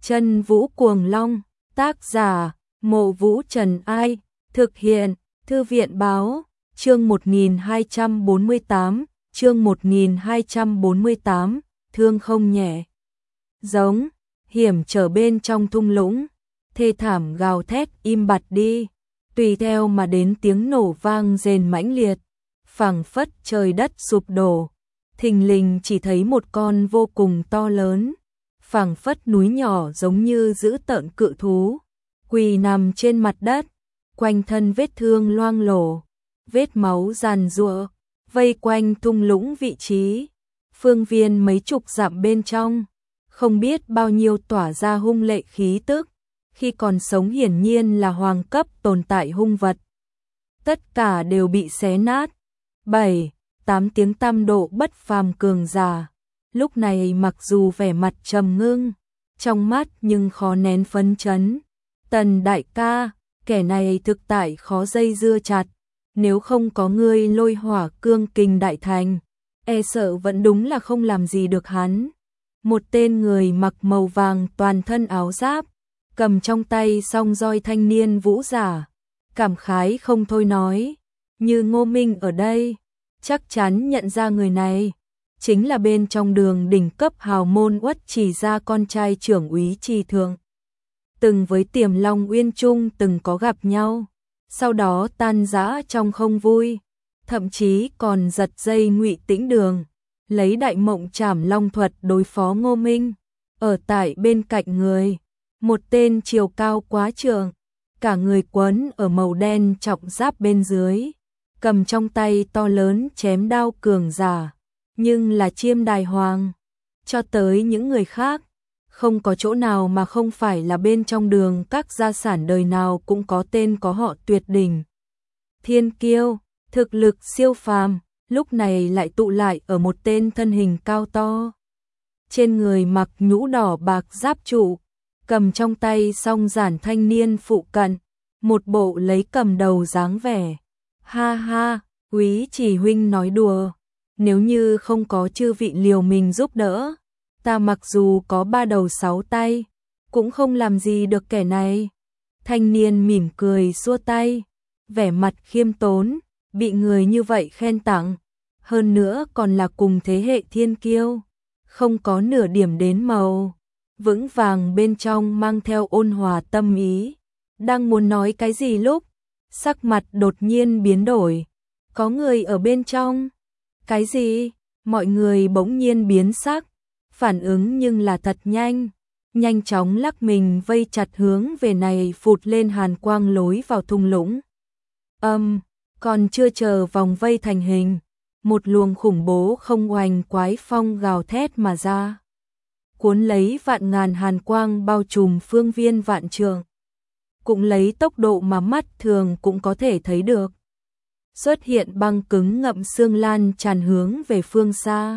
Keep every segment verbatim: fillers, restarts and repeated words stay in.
Chân Vũ Cuồng Long, tác giả, Mộ Vũ Trần Ai, thực hiện, Thư viện báo, chương một nghìn hai trăm bốn mươi tám, chương một nghìn hai trăm bốn mươi tám, thương không nhẹ. Giống, hiểm trở bên trong thung lũng, thê thảm gào thét im bặt đi, tùy theo mà đến tiếng nổ vang rền mãnh liệt, phảng phất trời đất sụp đổ, thình lình chỉ thấy một con vô cùng to lớn, phảng phất núi nhỏ giống như dữ tợn cự thú, quỳ nằm trên mặt đất, quanh thân vết thương loang lổ, vết máu giàn giụa, vây quanh thung lũng vị trí, phương viên mấy chục dặm bên trong, không biết bao nhiêu tỏa ra hung lệ khí tức, khi còn sống hiển nhiên là hoàng cấp tồn tại hung vật. Tất cả đều bị xé nát. Bảy, tám tiếng tam độ bất phàm cường giả. Lúc này mặc dù vẻ mặt trầm ngưng, trong mắt nhưng khó nén phấn chấn. Tần đại ca, kẻ này thực tại khó dây dưa chặt, nếu không có ngươi lôi hỏa cương kình đại thành, e sợ vẫn đúng là không làm gì được hắn. Một tên người mặc màu vàng toàn thân áo giáp, cầm trong tay song roi thanh niên vũ giả, cảm khái không thôi nói, như Ngô Minh ở đây, chắc chắn nhận ra người này, chính là bên trong đường đỉnh cấp hào môn Uất Chỉ gia con trai trưởng úy Trì Thượng. Từng với Tiềm Long Uyên Trung từng có gặp nhau, sau đó tan rã trong không vui, thậm chí còn giật dây Ngụy Tĩnh Đường, lấy đại mộng trảm long thuật đối phó Ngô Minh. Ở tại bên cạnh người, một tên chiều cao quá trường, cả người quấn ở màu đen trọng giáp bên dưới, cầm trong tay to lớn chém đao cường giả, nhưng là Chiêm Đài Hoàng. Cho tới những người khác, không có chỗ nào mà không phải là bên trong đường các gia sản đời nào cũng có tên có họ tuyệt đỉnh. Thiên kiêu, thực lực siêu phàm, lúc này lại tụ lại ở một tên thân hình cao to. Trên người mặc nhũ đỏ bạc giáp trụ, cầm trong tay song giản thanh niên phụ cận, một bộ lấy cầm đầu dáng vẻ. Ha ha, úy Chỉ huynh nói đùa, nếu như không có chư vị liều mình giúp đỡ, ta mặc dù có ba đầu sáu tay, cũng không làm gì được kẻ này. Thanh niên mỉm cười xua tay, vẻ mặt khiêm tốn, bị người như vậy khen tặng, hơn nữa còn là cùng thế hệ thiên kiêu, không có nửa điểm đến màu, vững vàng bên trong mang theo ôn hòa tâm ý. Đang muốn nói cái gì lúc, sắc mặt đột nhiên biến đổi, có người ở bên trong. Cái gì? Mọi người bỗng nhiên biến sắc, phản ứng nhưng là thật nhanh, nhanh chóng lắc mình vây chặt hướng về này phụt lên hàn quang lối vào thung lũng. Âm, um, còn chưa chờ vòng vây thành hình, một luồng khủng bố không oanh quái phong gào thét mà ra, cuốn lấy vạn ngàn hàn quang bao trùm phương viên vạn trượng, cũng lấy tốc độ mà mắt thường cũng có thể thấy được. Xuất hiện băng cứng ngậm xương lan tràn hướng về phương xa.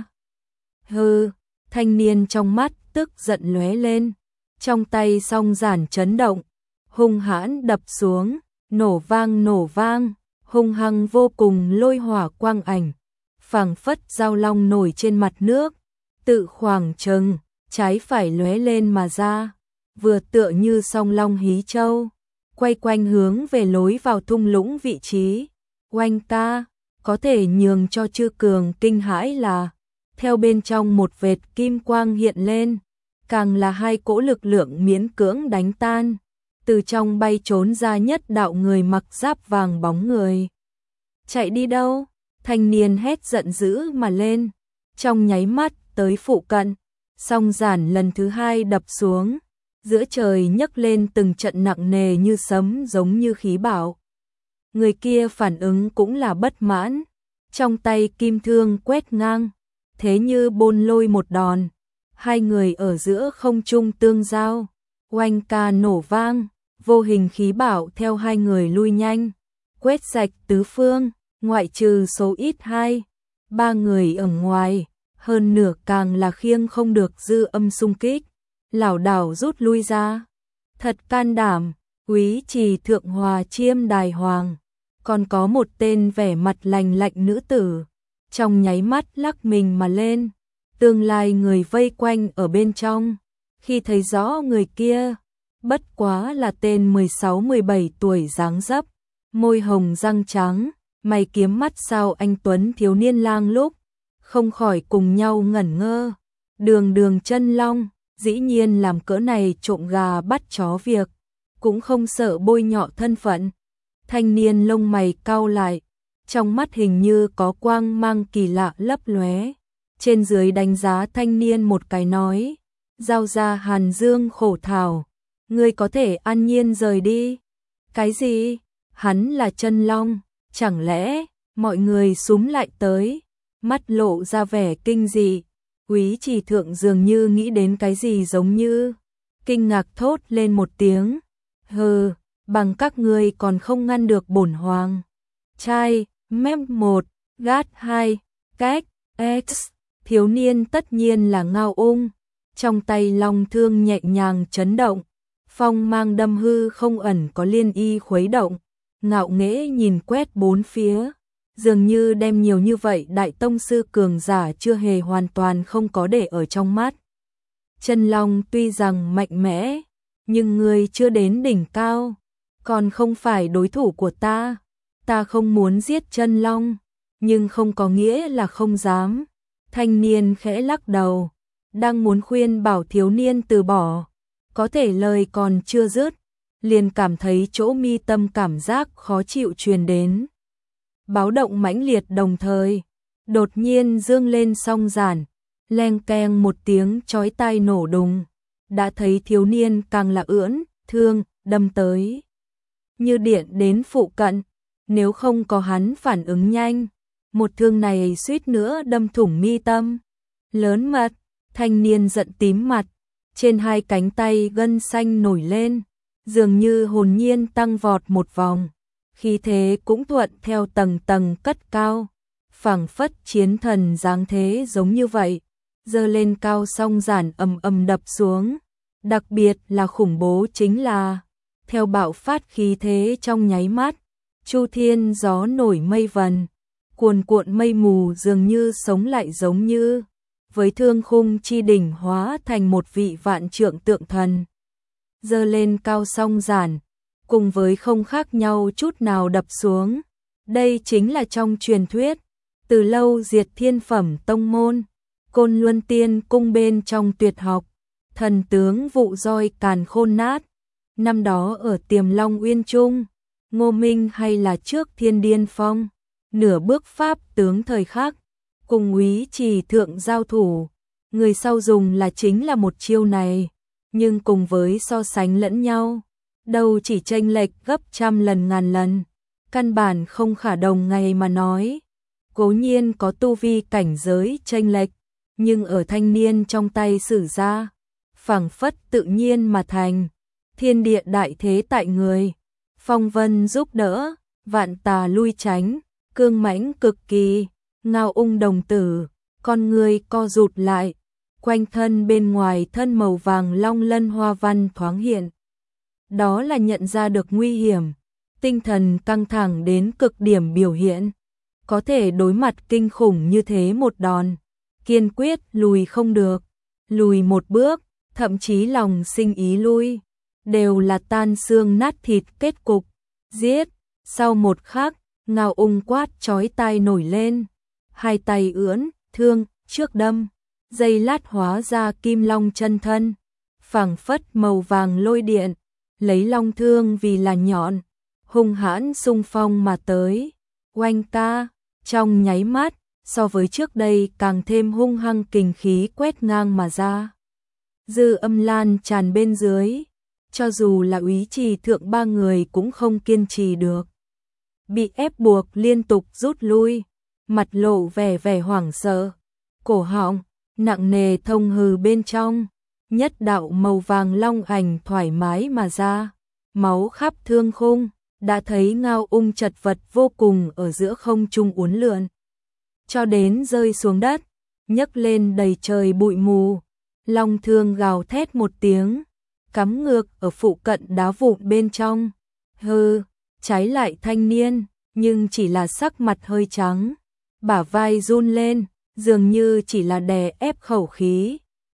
Hừ, thanh niên trong mắt tức giận lóe lên, trong tay song giản chấn động, hung hãn đập xuống, nổ vang nổ vang, hung hăng vô cùng lôi hỏa quang ảnh, phảng phất dao long nổi trên mặt nước, tự khoảng trừng, trái phải lóe lên mà ra, vừa tựa như song long hí châu, quay quanh hướng về lối vào thung lũng vị trí. Oanh ca, có thể nhường cho Chư Cường kinh hãi là, theo bên trong một vệt kim quang hiện lên, càng là hai cỗ lực lượng miễn cưỡng đánh tan, từ trong bay trốn ra nhất đạo người mặc giáp vàng bóng người. Chạy đi đâu? Thanh niên hét giận dữ mà lên, trong nháy mắt tới phụ cận, song giản lần thứ hai đập xuống, giữa trời nhấc lên từng trận nặng nề như sấm giống như khí bão. Người kia phản ứng cũng là bất mãn, trong tay kim thương quét ngang, thế như bôn lôi một đòn, hai người ở giữa không trung tương giao, oanh ca nổ vang, vô hình khí bão theo hai người lui nhanh, quét sạch tứ phương, ngoại trừ số ít hai, ba người ở ngoài, hơn nửa càng là khiêng không được dư âm xung kích, lảo đảo rút lui ra. Thật can đảm, úy Trì Thượng Hòa Chiêm Đài Hoàng. Còn có một tên vẻ mặt lành lạnh nữ tử, trong nháy mắt lắc mình mà lên, tương lai người vây quanh ở bên trong, Khi thấy rõ người kia, bất quá là tên mười sáu mười bảy tuổi dáng dấp, môi hồng răng trắng, mày kiếm mắt sao anh tuấn thiếu niên lang lúc, không khỏi cùng nhau ngẩn ngơ. Đường đường chân long, dĩ nhiên làm cỡ này trộm gà bắt chó việc, cũng không sợ bôi nhọ thân phận. Thanh niên lông mày cau lại, trong mắt hình như có quang mang kỳ lạ lấp lóe. Trên dưới đánh giá thanh niên một cái nói, giao ra Hàn Dương khổ thảo, ngươi có thể an nhiên rời đi. Cái gì? Hắn là chân long, chẳng lẽ mọi người xúm lại tới, mắt lộ ra vẻ kinh dị. Úy Trì Thượng dường như nghĩ đến cái gì giống như kinh ngạc thốt lên một tiếng, hừ, bằng các ngươi còn không ngăn được bổn hoàng. Trai, mép một, gát hai, cách, x, thiếu niên tất nhiên là Ngao Ung, trong tay long thương nhẹ nhàng chấn động, phong mang đâm hư không ẩn có liên y khuấy động, ngạo nghễ nhìn quét bốn phía, dường như đem nhiều như vậy đại tông sư cường giả chưa hề hoàn toàn không có để ở trong mắt. Chân long tuy rằng mạnh mẽ, nhưng ngươi chưa đến đỉnh cao, còn không phải đối thủ của ta. Ta không muốn giết chân long, nhưng không có nghĩa là không dám. Thanh niên khẽ lắc đầu, đang muốn khuyên bảo thiếu niên từ bỏ, có thể lời còn chưa dứt, liền cảm thấy chỗ mi tâm cảm giác khó chịu truyền đến. Báo động mãnh liệt đồng thời, đột nhiên dương lên song giản, leng keng một tiếng chói tai nổ đùng, đã thấy thiếu niên càng là ưỡn, thương, đâm tới. Như điện đến phụ cận, nếu không có hắn phản ứng nhanh, một thương này suýt nữa đâm thủng mi tâm. Lớn mật, thanh niên giận tím mặt, trên hai cánh tay gân xanh nổi lên, dường như hồn nhiên tăng vọt một vòng, khí thế cũng thuận theo tầng tầng cất cao, phảng phất chiến thần dáng thế giống như vậy, giơ lên cao song giản ầm ầm đập xuống, đặc biệt là khủng bố chính là, theo bạo phát khí thế trong nháy mắt, chu thiên gió nổi mây vần, cuồn cuộn mây mù dường như sống lại giống như, với thương khung chi đỉnh hóa thành một vị vạn trượng tượng thần. Giơ lên cao song giản, cùng với không khác nhau chút nào đập xuống. Đây chính là trong truyền thuyết, từ lâu diệt thiên phẩm tông môn, Côn Luân Tiên cung bên trong tuyệt học, thần tướng vụ roi càn khôn nát. Năm đó ở Tiềm Long Uyên Trung, Ngô Minh hay là trước Thiên Điên Phong, nửa bước pháp tướng thời khắc, cùng Úy Trì Thượng giao thủ, người sau dùng là chính là một chiêu này, nhưng cùng với so sánh lẫn nhau, đâu chỉ chênh lệch gấp trăm lần ngàn lần, căn bản không khả đồng ngày mà nói. Cố nhiên có tu vi cảnh giới chênh lệch, nhưng ở thanh niên trong tay sử ra, phảng phất tự nhiên mà thành, thiên địa đại thế tại người, phong vân giúp đỡ, vạn tà lui tránh, cương mãnh cực kỳ. Ngao Ung đồng tử, con người co rụt lại, quanh thân bên ngoài thân màu vàng long lân hoa văn thoáng hiện. Đó là nhận ra được nguy hiểm, tinh thần căng thẳng đến cực điểm biểu hiện, có thể đối mặt kinh khủng như thế một đòn, kiên quyết lùi không được, lùi một bước, thậm chí lòng sinh ý lui, đều là tan xương nát thịt kết cục, giết. Sau một khắc, Ngao Ung quát chói tai nổi lên, hai tay ưỡn, thương, trước đâm, giây lát hóa ra kim long chân thân, phảng phất màu vàng lôi điện, lấy long thương vì là nhọn, hung hãn xung phong mà tới. Oanh ca, trong nháy mắt, so với trước đây càng thêm hung hăng kình khí quét ngang mà ra. Dư âm lan tràn bên dưới, cho dù là Úy Trì Thượng ba người cũng không kiên trì được. Bị ép buộc liên tục rút lui, mặt lộ vẻ vẻ hoảng sợ, cổ họng nặng nề thông hừ bên trong, nhất đạo màu vàng long ảnh thoải mái mà ra, máu khắp thương khung, đã thấy Ngao Ung chật vật vô cùng ở giữa không trung uốn lượn, cho đến rơi xuống đất, nhấc lên đầy trời bụi mù, long thương gào thét một tiếng, cắm ngược ở phụ cận đá vụn bên trong. Hừ, trái lại thanh niên, nhưng chỉ là sắc mặt hơi trắng, bả vai run lên, dường như chỉ là đè ép khẩu khí,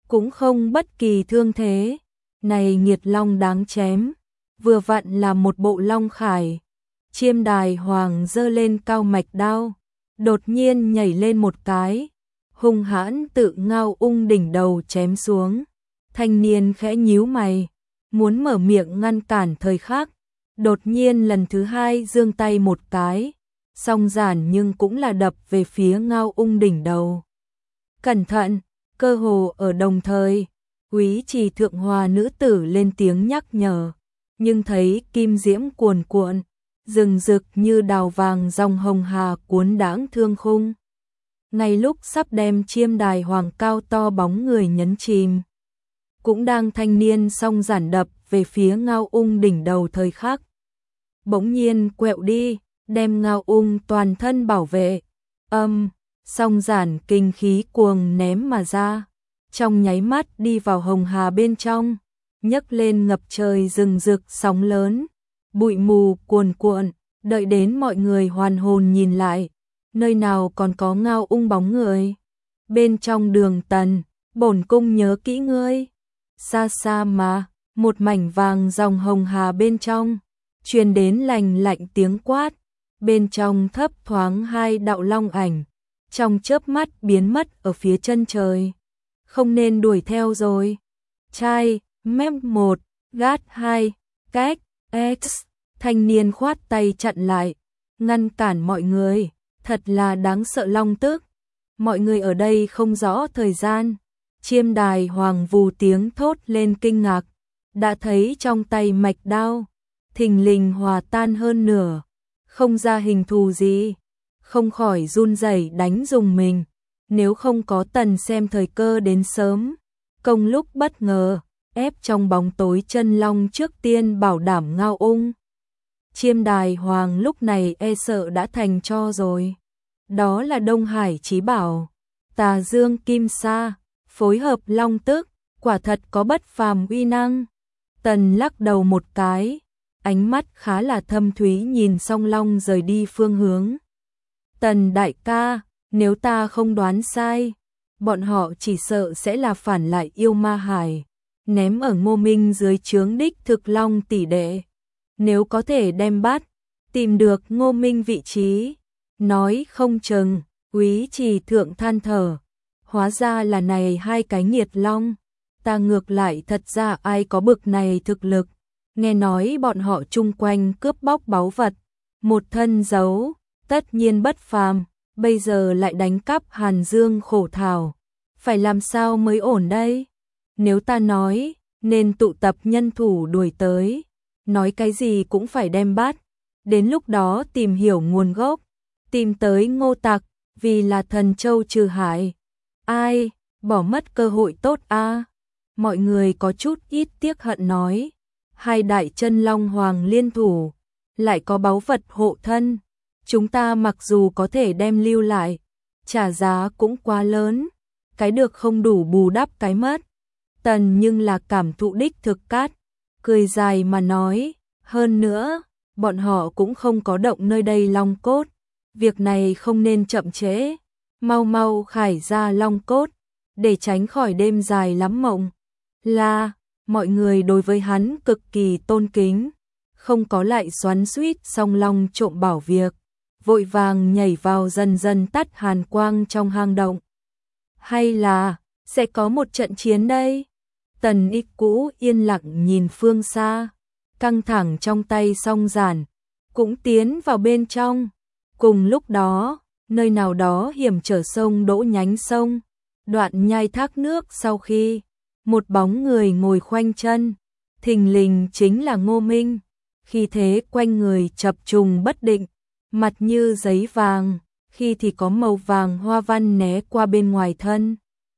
cũng không bất kỳ thương thế. Này nghiệt long đáng chém, vừa vặn là một bộ long khải. Chiêm Đài Hoàng giơ lên cao mạch đao, đột nhiên nhảy lên một cái, hung hãn tự Ngao Ung đỉnh đầu chém xuống. Thanh niên khẽ nhíu mày, muốn mở miệng ngăn cản thời khắc, đột nhiên lần thứ hai giương tay một cái, song giản nhưng cũng là đập về phía Ngao Ung đỉnh đầu. Cẩn thận, cơ hồ ở đồng thời, Úy Trì Thượng Hoa nữ tử lên tiếng nhắc nhở, nhưng thấy kim diễm cuồn cuộn, rừng rực như đào vàng dòng hồng hà cuốn đãng thương khung. Ngay lúc sắp đem Chiêm Đài Hoàng cao to bóng người nhấn chìm, cũng đang thanh niên song giản đập về phía Ngao Ung đỉnh đầu thời khắc, bỗng nhiên quẹo đi, đem Ngao Ung toàn thân bảo vệ. Âm, song giản kinh khí cuồng ném mà ra, trong nháy mắt đi vào hồng hà bên trong, nhấc lên ngập trời rừng rực sóng lớn, bụi mù cuồn cuộn. Đợi đến mọi người hoàn hồn nhìn lại, nơi nào còn có Ngao Ung bóng người. Bên trong đường tần, bổn cung nhớ kỹ ngươi. Xa xa mà, một mảnh vàng dòng hồng hà bên trong, truyền đến lành lạnh tiếng quát. Bên trong thấp thoáng hai đạo long ảnh, trong chớp mắt biến mất ở phía chân trời. Không nên đuổi theo rồi. Trai, mép một, gát hai, cách, x. Thanh niên khoát tay chặn lại, ngăn cản mọi người. Thật là đáng sợ long tức. Mọi người ở đây không rõ thời gian. Chiêm Đài Hoàng vù tiếng thốt lên kinh ngạc, đã thấy trong tay mạch đao thình lình hòa tan hơn nửa, không ra hình thù gì, không khỏi run rẩy đánh dùng mình. Nếu không có Tần xem thời cơ đến sớm, công lúc bất ngờ, ép trong bóng tối chân long trước tiên bảo đảm Ngao Ung. Chiêm Đài Hoàng lúc này e sợ đã thành tro rồi. Đó là Đông Hải Chí Bảo, Tà Dương Kim Sa, phối hợp long tức, quả thật có bất phàm uy năng. Tần lắc đầu một cái, ánh mắt khá là thâm thúy nhìn song long rời đi phương hướng. Tần đại ca, nếu ta không đoán sai, bọn họ chỉ sợ sẽ là phản lại Yêu Ma Hải, ném ở Ngô Minh dưới trướng đích thực long tỷ đệ. Nếu có thể đem bắt, tìm được Ngô Minh vị trí, nói không chừng. Úy Trì Thượng than thở, hóa ra là này hai cái nghiệt long, ta ngược lại thật ra ai có bực này thực lực. Nghe nói bọn họ chung quanh cướp bóc báu vật, một thân giấu, tất nhiên bất phàm, bây giờ lại đánh cắp Hàn Dương khổ thảo, phải làm sao mới ổn đây? Nếu ta nói, nên tụ tập nhân thủ đuổi tới, nói cái gì cũng phải đem bắt, đến lúc đó tìm hiểu nguồn gốc, tìm tới Ngô Tặc, vì là thần châu trừ hại. Ai, bỏ mất cơ hội tốt a. Mọi người có chút ít tiếc hận nói, hai đại chân long hoàng liên thủ, lại có báu vật hộ thân, chúng ta mặc dù có thể đem lưu lại, trả giá cũng quá lớn, cái được không đủ bù đắp cái mất. Tần nhưng là cảm thụ đích thực cát, cười dài mà nói, hơn nữa, bọn họ cũng không có động nơi đây long cốt, việc này không nên chậm trễ, mau mau khải ra long cốt, để tránh khỏi đêm dài lắm mộng. Là, mọi người đối với hắn cực kỳ tôn kính, không có lại xoắn xuýt song long trộm bảo việc, vội vàng nhảy vào dần dần tắt hàn quang trong hang động. Hay là, sẽ có một trận chiến đây? Tần Y Cũ yên lặng nhìn phương xa, căng thẳng trong tay song giản, cũng tiến vào bên trong. Cùng lúc đó, nơi nào đó hiểm trở sông đỗ nhánh sông, đoạn nhai thác nước sau khi, một bóng người ngồi khoanh chân, thình lình chính là Ngô Minh, khi thế quanh người chập trùng bất định, mặt như giấy vàng, khi thì có màu vàng hoa văn né qua bên ngoài thân.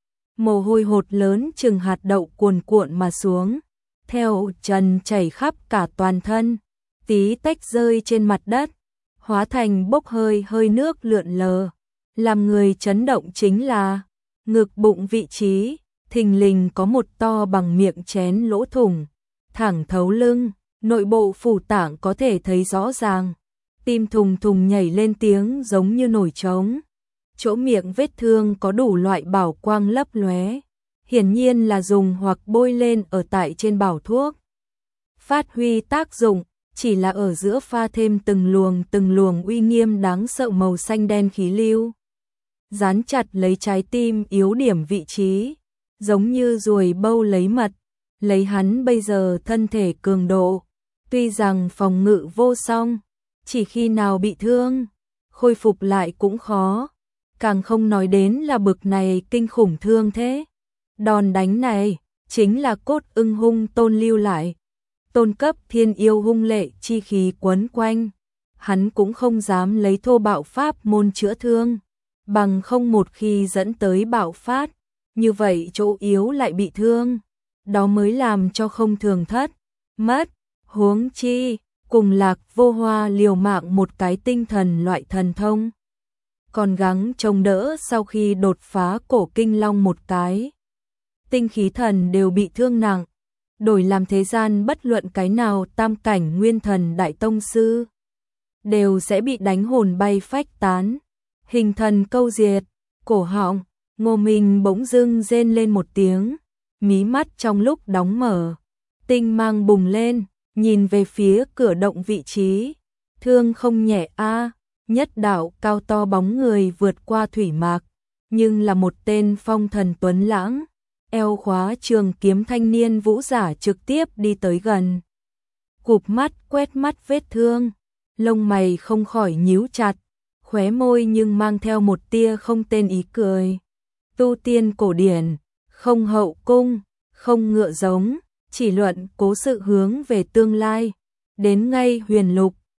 Mồ hôi hột lớn chừng hạt đậu cuồn cuộn mà xuống, theo trần chảy khắp cả toàn thân, tí tách rơi trên mặt đất, hóa thành bốc hơi hơi nước lượn lờ. Làm người chấn động chính là, ngực bụng vị trí, thình lình có một to bằng miệng chén lỗ thủng, thẳng thấu lưng, nội bộ phủ tạng có thể thấy rõ ràng. Tim thùng thùng nhảy lên tiếng giống như nổi trống. Chỗ miệng vết thương có đủ loại bảo quang lấp lóe, hiển nhiên là dùng hoặc bôi lên ở tại trên bảo thuốc. Phát huy tác dụng, chỉ là ở giữa pha thêm từng luồng từng luồng uy nghiêm đáng sợ màu xanh đen khí lưu. Dán chặt lấy trái tim yếu điểm vị trí, giống như ruồi bâu lấy mật, lấy hắn bây giờ thân thể cường độ. Tuy rằng phòng ngự vô song, chỉ khi nào bị thương, khôi phục lại cũng khó, càng không nói đến là bực này kinh khủng thương thế. Đòn đánh này, chính là cốt ưng hung tôn lưu lại. Tôn cấp thiên yêu hung lệ chi khí quấn quanh, hắn cũng không dám lấy thô bạo pháp môn chữa thương, bằng không một khi dẫn tới bạo phát, như vậy chỗ yếu lại bị thương, đó mới làm cho không thường thất, mất, huống chi, cùng Lạc Vô Hoa liều mạng một cái tinh thần loại thần thông. Còn gắng chống đỡ sau khi đột phá cổ kinh long một cái. Tinh khí thần đều bị thương nặng, đổi làm thế gian bất luận cái nào tam cảnh nguyên thần đại tông sư, đều sẽ bị đánh hồn bay phách tán, hình thần câu diệt, cổ họng, Ngô Minh bỗng dưng rên lên một tiếng, mí mắt trong lúc đóng mở, tinh mang bùng lên, nhìn về phía cửa động vị trí, thương không nhẹ a, nhất đạo cao to bóng người vượt qua thủy mạc, nhưng là một tên phong thần tuấn lãng, eo khóa trường kiếm thanh niên vũ giả trực tiếp đi tới gần. Cụp mắt quét mắt vết thương, lông mày không khỏi nhíu chặt, khóe môi nhưng mang theo một tia không tên ý cười. Tu tiên cổ điển, không hậu cung, không ngựa giống, chỉ luận cố sự hướng về tương lai, đến ngay huyền lục,